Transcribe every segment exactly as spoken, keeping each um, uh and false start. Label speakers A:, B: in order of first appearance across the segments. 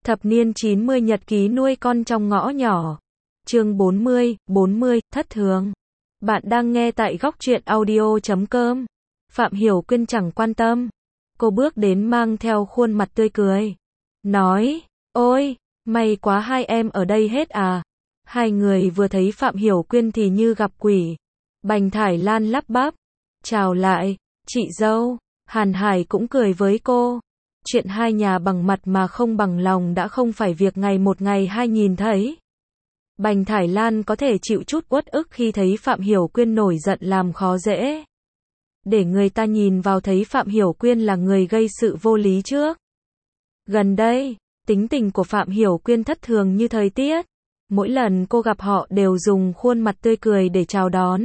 A: Thập niên chín mươi nhật ký nuôi con trong ngõ nhỏ. Chương bốn mươi, bốn mươi, thất thường. Bạn đang nghe tại góc truyện audio chấm com. Phạm Hiểu Quyên chẳng quan tâm. Cô bước đến mang theo khuôn mặt tươi cười. Nói, ôi, may quá hai em ở đây hết à. Hai người vừa thấy Phạm Hiểu Quyên thì như gặp quỷ. Bành Thải Lan lắp bắp. Chào lại, chị dâu. Hàn Hải cũng cười với cô. Chuyện hai nhà bằng mặt mà không bằng lòng đã không phải việc ngày một ngày hai nhìn thấy. Bành Thải Lan có thể chịu chút uất ức khi thấy Phạm Hiểu Quyên nổi giận làm khó dễ. Để người ta nhìn vào thấy Phạm Hiểu Quyên là người gây sự vô lý trước. Gần đây, tính tình của Phạm Hiểu Quyên thất thường như thời tiết. Mỗi lần cô gặp họ đều dùng khuôn mặt tươi cười để chào đón.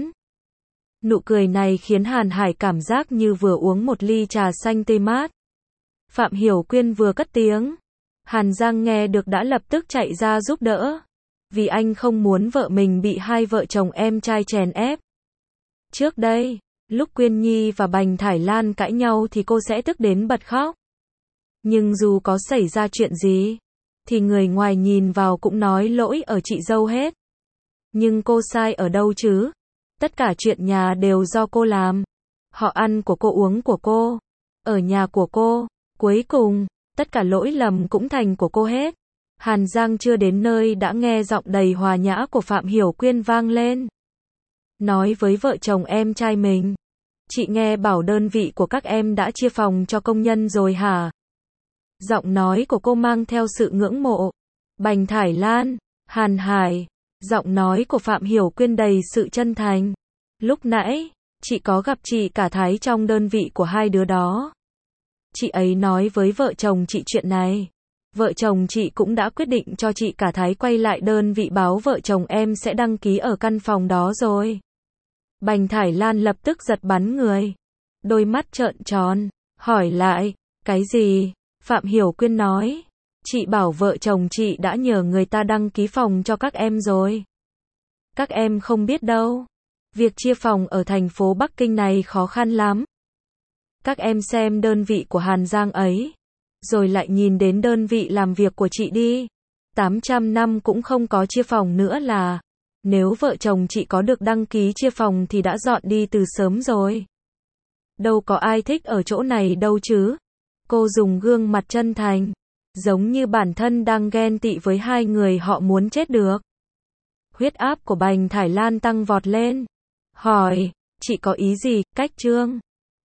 A: Nụ cười này khiến Hàn Hải cảm giác như vừa uống một ly trà xanh tươi mát. Phạm Hiểu Quyên vừa cất tiếng. Hàn Giang nghe được đã lập tức chạy ra giúp đỡ. Vì anh không muốn vợ mình bị hai vợ chồng em trai chèn ép. Trước đây, lúc Quyên Nhi và Bành Thải Lan cãi nhau thì cô sẽ tức đến bật khóc. Nhưng dù có xảy ra chuyện gì, thì người ngoài nhìn vào cũng nói lỗi ở chị dâu hết. Nhưng cô sai ở đâu chứ? Tất cả chuyện nhà đều do cô làm. Họ ăn của cô, uống của cô, ở nhà của cô. Cuối cùng, tất cả lỗi lầm cũng thành của cô hết. Hàn Giang chưa đến nơi đã nghe giọng đầy hòa nhã của Phạm Hiểu Quyên vang lên. Nói với vợ chồng em trai mình. Chị nghe bảo đơn vị của các em đã chia phòng cho công nhân rồi hả? Giọng nói của cô mang theo sự ngưỡng mộ. Bành Thải Lan, Hàn Hải. Giọng nói của Phạm Hiểu Quyên đầy sự chân thành. Lúc nãy, chị có gặp chị cả Thái trong đơn vị của hai đứa đó. Chị ấy nói với vợ chồng chị chuyện này. Vợ chồng chị cũng đã quyết định cho chị cả Thái quay lại đơn vị báo vợ chồng em sẽ đăng ký ở căn phòng đó rồi. Bành Thải Lan lập tức giật bắn người. Đôi mắt trợn tròn, hỏi lại, cái gì? Phạm Hiểu Quyên nói, chị bảo vợ chồng chị đã nhờ người ta đăng ký phòng cho các em rồi. Các em không biết đâu. Việc chia phòng ở thành phố Bắc Kinh này khó khăn lắm. Các em xem đơn vị của Hàn Giang ấy, rồi lại nhìn đến đơn vị làm việc của chị đi. tám trăm năm cũng không có chia phòng nữa là. Nếu vợ chồng chị có được đăng ký chia phòng thì đã dọn đi từ sớm rồi. Đâu có ai thích ở chỗ này đâu chứ. Cô dùng gương mặt chân thành, giống như bản thân đang ghen tị với hai người họ muốn chết được. Huyết áp của Bành Thải Lan tăng vọt lên. Hỏi, chị có ý gì, cách trương?